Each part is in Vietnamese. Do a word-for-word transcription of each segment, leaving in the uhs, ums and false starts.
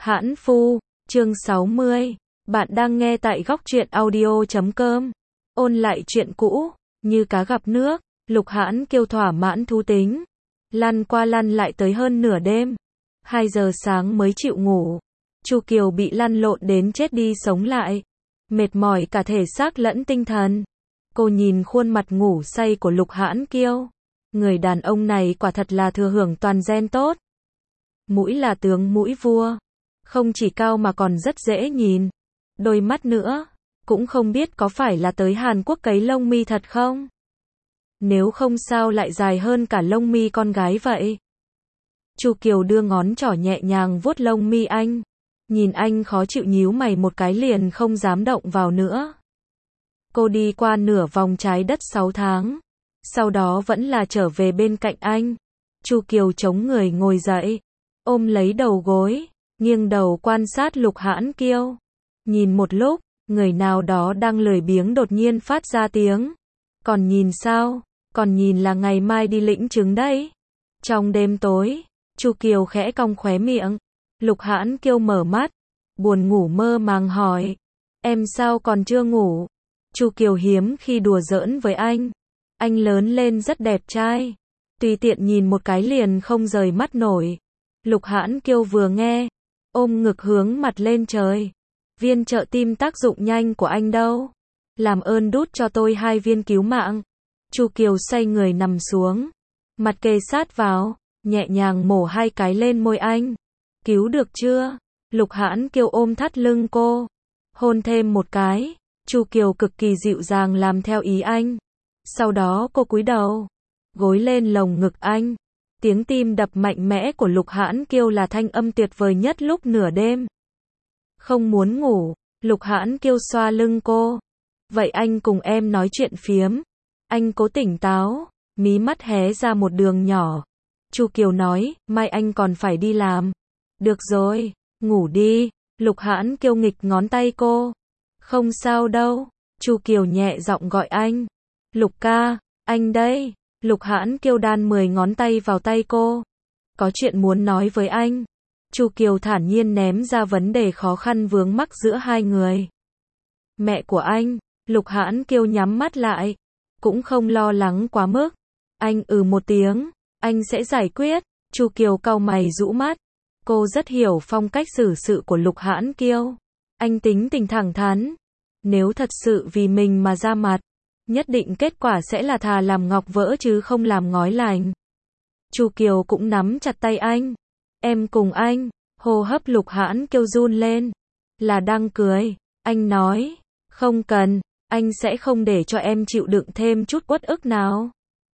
Hãn Phu, chương sáu mươi. Bạn đang nghe tại góc truyện audio chấm com. Ôn lại chuyện cũ, như cá gặp nước, Lục Hãn Kiêu thỏa mãn thú tính. Lăn qua lăn lại tới hơn nửa đêm. Hai giờ sáng mới chịu ngủ. Chu Kiều bị lăn lộn đến chết đi sống lại. Mệt mỏi cả thể xác lẫn tinh thần. Cô nhìn khuôn mặt ngủ say của Lục Hãn Kiêu. Người đàn ông này quả thật là thừa hưởng toàn gen tốt. Mũi là tướng mũi vua. Không chỉ cao mà còn rất dễ nhìn. Đôi mắt nữa, cũng không biết có phải là tới Hàn Quốc cấy lông mi thật không? Nếu không sao lại dài hơn cả lông mi con gái vậy? Chu Kiều đưa ngón trỏ nhẹ nhàng vuốt lông mi anh. Nhìn anh khó chịu nhíu mày một cái liền không dám động vào nữa. Cô đi qua nửa vòng trái đất sáu tháng. Sau đó vẫn là trở về bên cạnh anh. Chu Kiều chống người ngồi dậy. Ôm lấy đầu gối. Nghiêng đầu quan sát Lục Hãn Kiêu. Nhìn một lúc, người nào đó đang lười biếng đột nhiên phát ra tiếng. Còn nhìn sao? Còn nhìn là ngày mai đi lĩnh chứng đấy. Trong đêm tối, Chu Kiều khẽ cong khóe miệng. Lục Hãn Kiêu mở mắt. Buồn ngủ mơ màng hỏi. Em sao còn chưa ngủ? Chu Kiều hiếm khi đùa giỡn với anh. Anh lớn lên rất đẹp trai. Tùy tiện nhìn một cái liền không rời mắt nổi. Lục Hãn Kiêu vừa nghe, ôm ngực hướng mặt lên trời. Viên trợ tim tác dụng nhanh của anh đâu? Làm ơn đút cho tôi hai viên cứu mạng. Chu Kiều xoay người nằm xuống. Mặt kề sát vào, nhẹ nhàng mổ hai cái lên môi anh. Cứu được chưa? Lục Hãn Kiêu ôm thắt lưng cô. Hôn thêm một cái. Chu Kiều cực kỳ dịu dàng làm theo ý anh. Sau đó cô cúi đầu, gối lên lồng ngực anh. Tiếng tim đập mạnh mẽ của Lục Hãn Kiêu là thanh âm tuyệt vời nhất lúc nửa đêm. Không muốn ngủ, Lục Hãn Kiêu xoa lưng cô. Vậy anh cùng em nói chuyện phiếm. Anh cố tỉnh táo, mí mắt hé ra một đường nhỏ. Chu Kiều nói, mai anh còn phải đi làm. Được rồi, ngủ đi. Lục Hãn Kiêu nghịch ngón tay cô. Không sao đâu. Chu Kiều nhẹ giọng gọi anh. Lục ca, anh đây. Lục Hãn Kiêu đan mười ngón tay vào tay cô. Có chuyện muốn nói với anh. Chu Kiều thản nhiên ném ra vấn đề khó khăn vướng mắc giữa hai người. Mẹ của anh. Lục Hãn Kiêu nhắm mắt lại. Cũng không lo lắng quá mức. Anh ừ một tiếng. Anh sẽ giải quyết. Chu Kiều cau mày rũ mắt. Cô rất hiểu phong cách xử sự của Lục Hãn Kiêu. Anh tính tình thẳng thắn. Nếu thật sự vì mình mà ra mặt, nhất định kết quả sẽ là thà làm ngọc vỡ chứ không làm ngói lành. Chu Kiều cũng nắm chặt tay anh. Em cùng anh. Hô hấp Lục Hãn Kiêu run lên. Là đang cười. Anh nói. Không cần. Anh sẽ không để cho em chịu đựng thêm chút uất ức nào.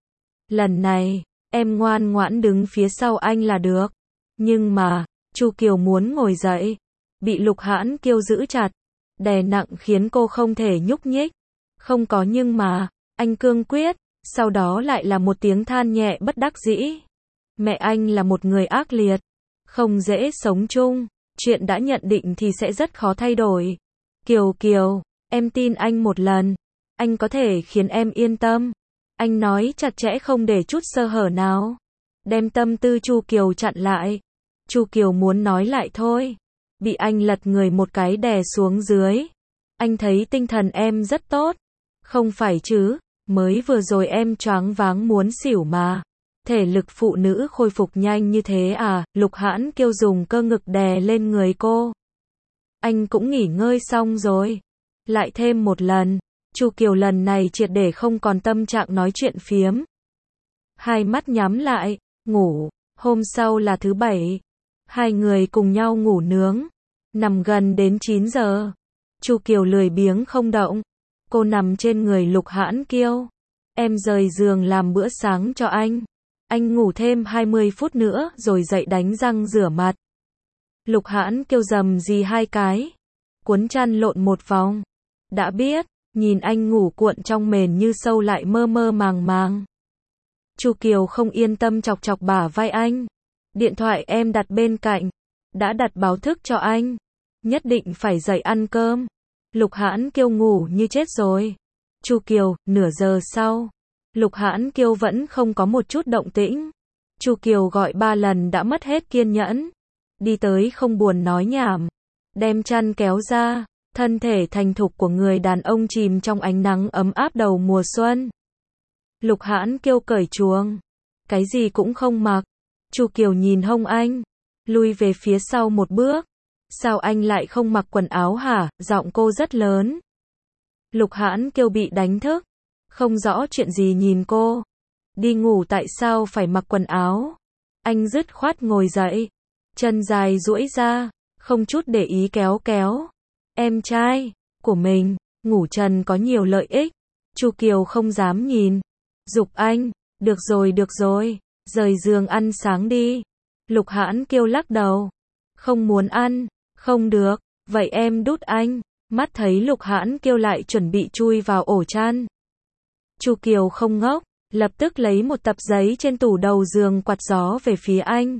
Lần này, em ngoan ngoãn đứng phía sau anh là được. Nhưng mà, Chu Kiều muốn ngồi dậy. Bị Lục Hãn Kiêu giữ chặt. Đè nặng khiến cô không thể nhúc nhích. Không có nhưng mà, anh cương quyết. Sau đó lại là một tiếng than nhẹ bất đắc dĩ. Mẹ anh là một người ác liệt. Không dễ sống chung. Chuyện đã nhận định thì sẽ rất khó thay đổi. Kiều Kiều, em tin anh một lần. Anh có thể khiến em yên tâm. Anh nói chặt chẽ không để chút sơ hở nào. Đem tâm tư Chu Kiều chặn lại. Chu Kiều muốn nói lại thôi. Bị anh lật người một cái đè xuống dưới. Anh thấy tinh thần em rất tốt. Không phải chứ, mới vừa rồi em choáng váng muốn xỉu mà. Thể lực phụ nữ khôi phục nhanh như thế à? Lục Hãn Kiêu dùng cơ ngực đè lên người cô. Anh cũng nghỉ ngơi xong rồi. Lại thêm một lần. Chu Kiều lần này triệt để không còn tâm trạng nói chuyện phiếm. Hai mắt nhắm lại, ngủ. Hôm sau là thứ bảy. Hai người cùng nhau ngủ nướng. Nằm gần đến chín giờ. Chu Kiều lười biếng không động. Cô nằm trên người Lục Hãn Kiêu. Em rời giường làm bữa sáng cho anh. Anh ngủ thêm hai mươi phút nữa rồi dậy đánh răng rửa mặt. Lục Hãn Kiêu rầm rì hai cái. Cuốn chăn lộn một vòng. Đã biết, nhìn anh ngủ cuộn trong mền như sâu lại mơ mơ màng màng. Chu Kiều không yên tâm chọc chọc bả vai anh. Điện thoại em đặt bên cạnh. Đã đặt báo thức cho anh. Nhất định phải dậy ăn cơm. Lục Hãn Kiêu ngủ như chết rồi. Chu Kiều, nửa giờ sau. Lục Hãn Kiêu vẫn không có một chút động tĩnh. Chu Kiều gọi ba lần đã mất hết kiên nhẫn. đi tới không buồn nói nhảm, đem chăn kéo ra, thân thể thành thục của người đàn ông chìm trong ánh nắng ấm áp đầu mùa xuân. Lục Hãn Kiêu cởi chuồng, cái gì cũng không mặc. Chu Kiều nhìn hông anh, lui về phía sau một bước. Sao anh lại không mặc quần áo hả? Giọng cô rất lớn. Lục Hãn Kiêu bị đánh thức, không rõ chuyện gì nhìn cô. Đi ngủ tại sao phải mặc quần áo? Anh dứt khoát ngồi dậy, chân dài duỗi ra, không chút để ý kéo kéo em trai của mình. Ngủ trần có nhiều lợi ích. Chu Kiều không dám nhìn, giục anh, được rồi được rồi, rời giường ăn sáng đi. Lục Hãn Kiêu lắc đầu, không muốn ăn. Không được, vậy em đút anh. Mắt thấy Lục Hãn Kiêu lại chuẩn bị chui vào ổ chăn. Chu Kiều không ngốc, lập tức lấy một tập giấy trên tủ đầu giường quạt gió về phía anh.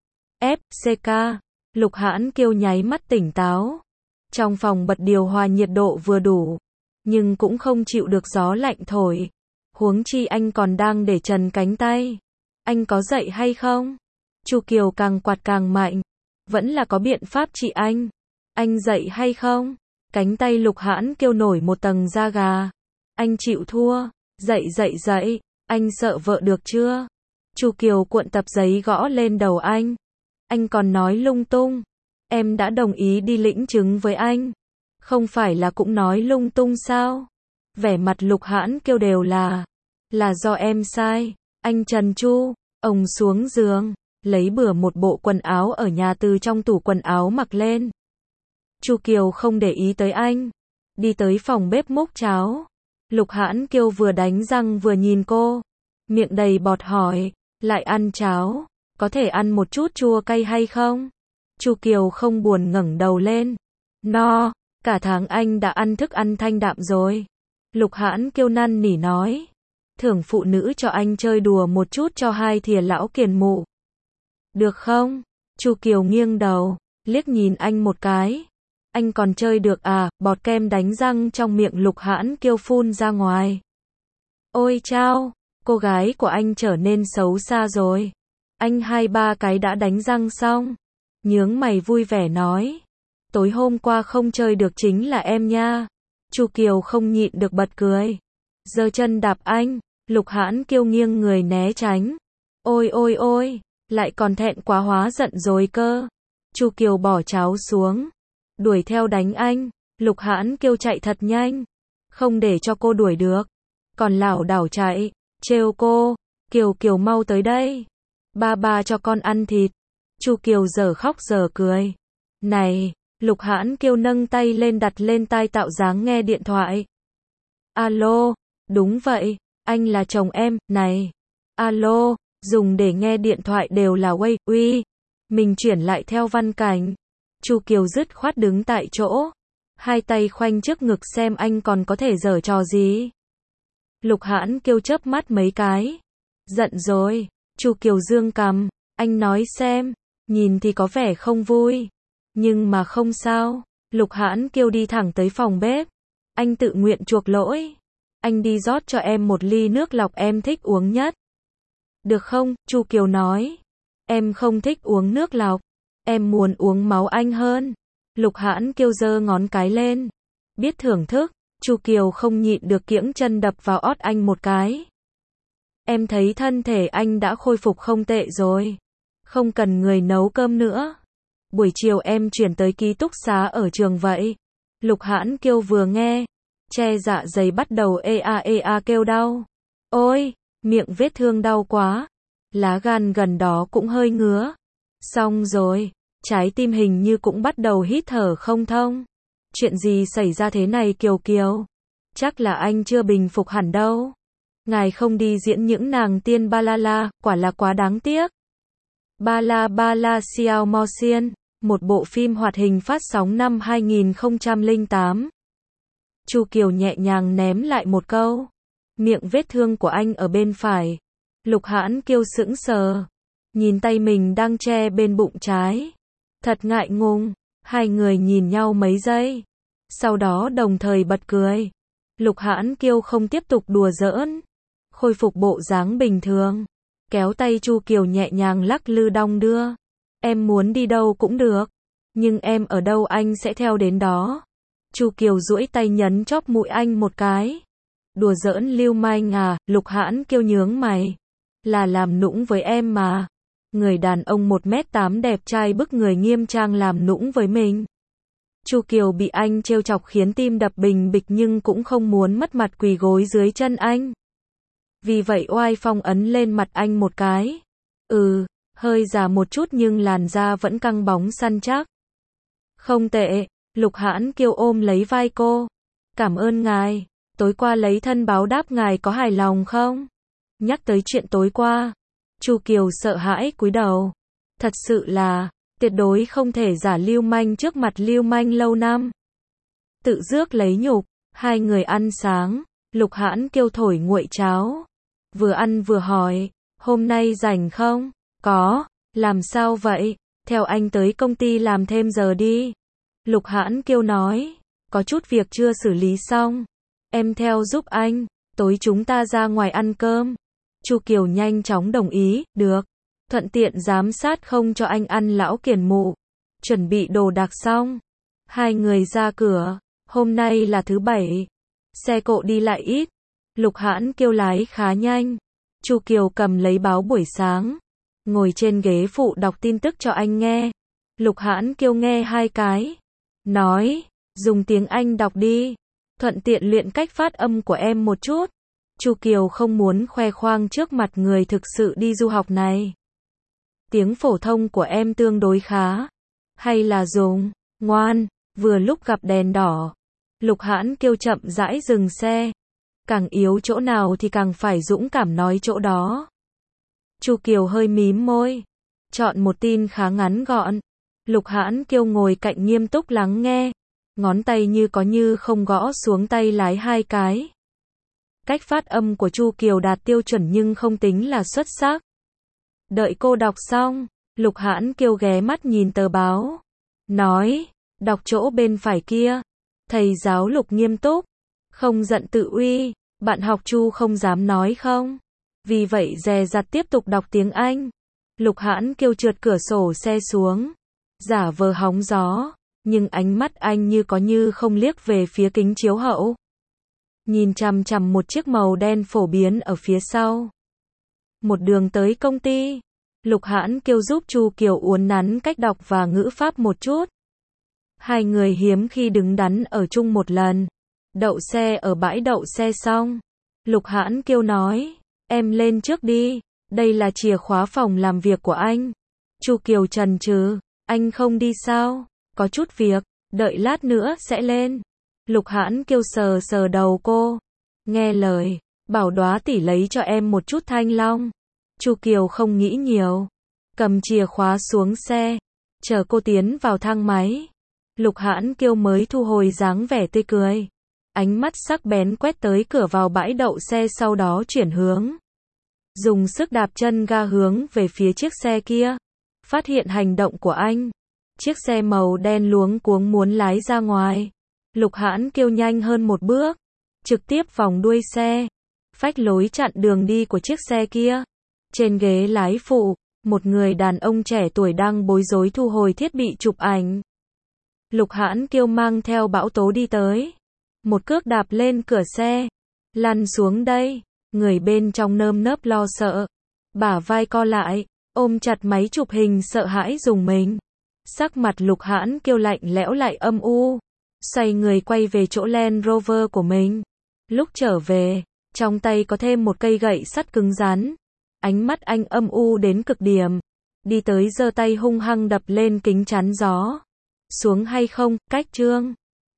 ép xê ca, Lục Hãn Kiêu nháy mắt tỉnh táo. Trong phòng bật điều hòa nhiệt độ vừa đủ, nhưng cũng không chịu được gió lạnh thổi. Huống chi anh còn đang để trần cánh tay. Anh có dậy hay không? Chu Kiều càng quạt càng mạnh. Vẫn là có biện pháp trị anh. Anh dậy hay không? Cánh tay Lục Hãn Kiêu nổi một tầng da gà. Anh chịu thua. Dậy dậy dậy. Anh sợ vợ được chưa? Chu Kiều cuộn tập giấy gõ lên đầu anh. Anh còn nói lung tung. Em đã đồng ý đi lĩnh chứng với anh. Không phải là cũng nói lung tung sao? Vẻ mặt Lục Hãn Kiêu đều là. Là do em sai. Anh Trần Chu, ông xuống giường, lấy bừa một bộ quần áo ở nhà từ trong tủ quần áo mặc lên. Chu Kiều không để ý tới anh, đi tới phòng bếp múc cháo. Lục Hãn Kiêu vừa đánh răng vừa nhìn cô, miệng đầy bọt hỏi, lại ăn cháo, có thể ăn một chút chua cay hay không? Chu Kiều không buồn ngẩng đầu lên. No, cả tháng anh đã ăn thức ăn thanh đạm rồi. Lục Hãn Kiêu năn nỉ nói, thưởng phụ nữ cho anh chơi đùa một chút cho hai thìa lão kiền mụ. Được không? Chu Kiều nghiêng đầu, liếc nhìn anh một cái. Anh còn chơi được à? Bọt kem đánh răng trong miệng Lục Hãn Kiêu phun ra ngoài. Ôi chao, cô gái của anh trở nên xấu xa rồi. Anh hai ba cái đã đánh răng xong. Nhướng mày vui vẻ nói, tối hôm qua không chơi được chính là em nha. Chu Kiều không nhịn được bật cười, giơ chân đạp anh. Lục Hãn Kiêu nghiêng người né tránh. Ôi ôi ôi, lại còn thẹn quá hóa giận rồi cơ. Chu Kiều bỏ cháo xuống, đuổi theo đánh anh. Lục Hãn Kiêu chạy thật nhanh, không để cho cô đuổi được, còn lảo đảo chạy, trêu cô, Kiều Kiều mau tới đây, ba ba cho con ăn thịt. Chu Kiều giờ khóc giờ cười. Này, Lục Hãn Kiêu nâng tay lên đặt lên tai tạo dáng nghe điện thoại. Alo, đúng vậy, anh là chồng em, này. Alo, dùng để nghe điện thoại đều là Way, uy. Mình chuyển lại theo văn cảnh. Chu Kiều dứt khoát đứng tại chỗ, hai tay khoanh trước ngực xem anh còn có thể giở trò gì. Lục Hãn Kiêu chớp mắt mấy cái. Giận rồi. Chu Kiều dương cằm, anh nói xem, nhìn thì có vẻ không vui, nhưng mà không sao. Lục Hãn Kiêu đi thẳng tới phòng bếp. Anh tự nguyện chuộc lỗi. Anh đi rót cho em một ly nước lọc em thích uống nhất. Được không? Chu Kiều nói. Em không thích uống nước lọc. Em muốn uống máu anh hơn. Lục Hãn Kiêu giơ ngón cái lên. Biết thưởng thức. Chu Kiều không nhịn được kiễng chân đập vào ót anh một cái. Em thấy thân thể anh đã khôi phục không tệ rồi. Không cần người nấu cơm nữa. Buổi chiều em chuyển tới ký túc xá ở trường vậy. Lục Hãn Kiêu vừa nghe, che dạ dày bắt đầu ê a ê a kêu đau. Ôi, miệng vết thương đau quá. Lá gan gần đó cũng hơi ngứa. Xong rồi, trái tim hình như cũng bắt đầu hít thở không thông. Chuyện gì xảy ra thế này Kiều Kiều? Chắc là anh chưa bình phục hẳn đâu. Ngài không đi diễn những nàng tiên ba la la, quả là quá đáng tiếc. Ba la ba la Xiao Mo Xiên, một bộ phim hoạt hình phát sóng năm hai nghìn không trăm lẻ tám. Chu Kiều nhẹ nhàng ném lại một câu. Miệng vết thương của anh ở bên phải. Lục Hãn Kiêu sững sờ, nhìn tay mình đang che bên bụng trái. Thật ngại ngùng. Hai người nhìn nhau mấy giây, sau đó đồng thời bật cười. Lục Hãn Kiêu không tiếp tục đùa giỡn, khôi phục bộ dáng bình thường, kéo tay Chu Kiều nhẹ nhàng lắc lư đong đưa. Em muốn đi đâu cũng được. Nhưng em ở đâu anh sẽ theo đến đó. Chu Kiều duỗi tay nhấn chóp mũi anh một cái. Đùa giỡn lưu manh à, Lục Hãn Kiêu nhướng mày. Là làm nũng với em mà. Người đàn ông một mét tám đẹp trai bức người nghiêm trang làm nũng với mình. Chu Kiều bị anh trêu chọc khiến tim đập bình bịch nhưng cũng không muốn mất mặt quỳ gối dưới chân anh. Vì vậy oai phong ấn lên mặt anh một cái. Ừ, hơi già một chút nhưng làn da vẫn căng bóng săn chắc. Không tệ, Lục Hãn Kiêu ôm lấy vai cô. Cảm ơn ngài, tối qua lấy thân báo đáp ngài có hài lòng không? Nhắc tới chuyện tối qua, Chu Kiều sợ hãi cúi đầu. Thật sự là, tuyệt đối không thể giả lưu manh trước mặt lưu manh lâu năm. Tự rước lấy nhục, hai người ăn sáng, Lục Hãn Kiêu thổi nguội cháo. Vừa ăn vừa hỏi, hôm nay rảnh không? Có, làm sao vậy? Theo anh tới công ty làm thêm giờ đi. Lục Hãn Kiêu nói, có chút việc chưa xử lý xong. Em theo giúp anh, tối chúng ta ra ngoài ăn cơm. Chu Kiều nhanh chóng đồng ý, được. Thuận tiện giám sát không cho anh ăn lão kiển mụ. Chuẩn bị đồ đạc xong. Hai người ra cửa, hôm nay là thứ bảy. Xe cộ đi lại ít. Lục Hãn Kiêu lái khá nhanh. Chu Kiều cầm lấy báo buổi sáng. Ngồi trên ghế phụ đọc tin tức cho anh nghe. Lục Hãn Kiêu nghe hai cái. Nói, dùng tiếng Anh đọc đi. Thuận tiện luyện cách phát âm của em một chút. Chu Kiều không muốn khoe khoang trước mặt người thực sự đi du học này. Tiếng phổ thông của em tương đối khá. Hay là dùng, ngoan, vừa lúc gặp đèn đỏ. Lục Hãn Kiêu chậm rãi dừng xe. Càng yếu chỗ nào thì càng phải dũng cảm nói chỗ đó. Chu Kiều hơi mím môi. Chọn một tin khá ngắn gọn. Lục Hãn Kiêu ngồi cạnh nghiêm túc lắng nghe. Ngón tay như có như không gõ xuống tay lái hai cái. Cách phát âm của Chu Kiều đạt tiêu chuẩn nhưng không tính là xuất sắc. Đợi cô đọc xong, Lục Hãn Kiêu ghé mắt nhìn tờ báo. Nói, đọc chỗ bên phải kia. Thầy giáo Lục nghiêm túc. Không giận tự uy, bạn học Chu không dám nói không. Vì vậy dè dặt tiếp tục đọc tiếng Anh. Lục Hãn Kiêu trượt cửa sổ xe xuống. Giả vờ hóng gió. Nhưng ánh mắt anh như có như không liếc về phía kính chiếu hậu. Nhìn chằm chằm một chiếc màu đen phổ biến ở phía sau. Một đường tới công ty. Lục Hãn Kiêu giúp Chu Kiều uốn nắn cách đọc và ngữ pháp một chút. Hai người hiếm khi đứng đắn ở chung một lần. Đậu xe ở bãi đậu xe xong. Lục Hãn Kiêu nói, em lên trước đi. Đây là chìa khóa phòng làm việc của anh. Chu Kiều chần chừ, anh không đi sao? Có chút việc, đợi lát nữa sẽ lên. Lục Hãn Kiêu sờ sờ đầu cô. Nghe lời, bảo Đóa tỷ lấy cho em một chút thanh long. Chu Kiều không nghĩ nhiều. Cầm chìa khóa xuống xe. Chờ cô tiến vào thang máy. Lục Hãn Kiêu mới thu hồi dáng vẻ tươi cười. Ánh mắt sắc bén quét tới cửa vào bãi đậu xe sau đó chuyển hướng. Dùng sức đạp chân ga hướng về phía chiếc xe kia. Phát hiện hành động của anh. Chiếc xe màu đen luống cuống muốn lái ra ngoài. Lục Hãn Kiêu nhanh hơn một bước. Trực tiếp vòng đuôi xe. Phách lối chặn đường đi của chiếc xe kia. Trên ghế lái phụ, một người đàn ông trẻ tuổi đang bối rối thu hồi thiết bị chụp ảnh. Lục Hãn Kiêu mang theo bão tố đi tới. Một cước đạp lên cửa xe. Lăn xuống đây. Người bên trong nơm nớp lo sợ. Bả vai co lại. Ôm chặt máy chụp hình sợ hãi rùng mình. Sắc mặt Lục Hãn Kiêu lạnh lẽo lại âm u. Xoay người quay về chỗ Land Rover của mình. Lúc trở về, trong tay có thêm một cây gậy sắt cứng rắn. Ánh mắt anh âm u đến cực điểm. Đi tới giơ tay hung hăng đập lên kính chắn gió. Xuống hay không, cách trương.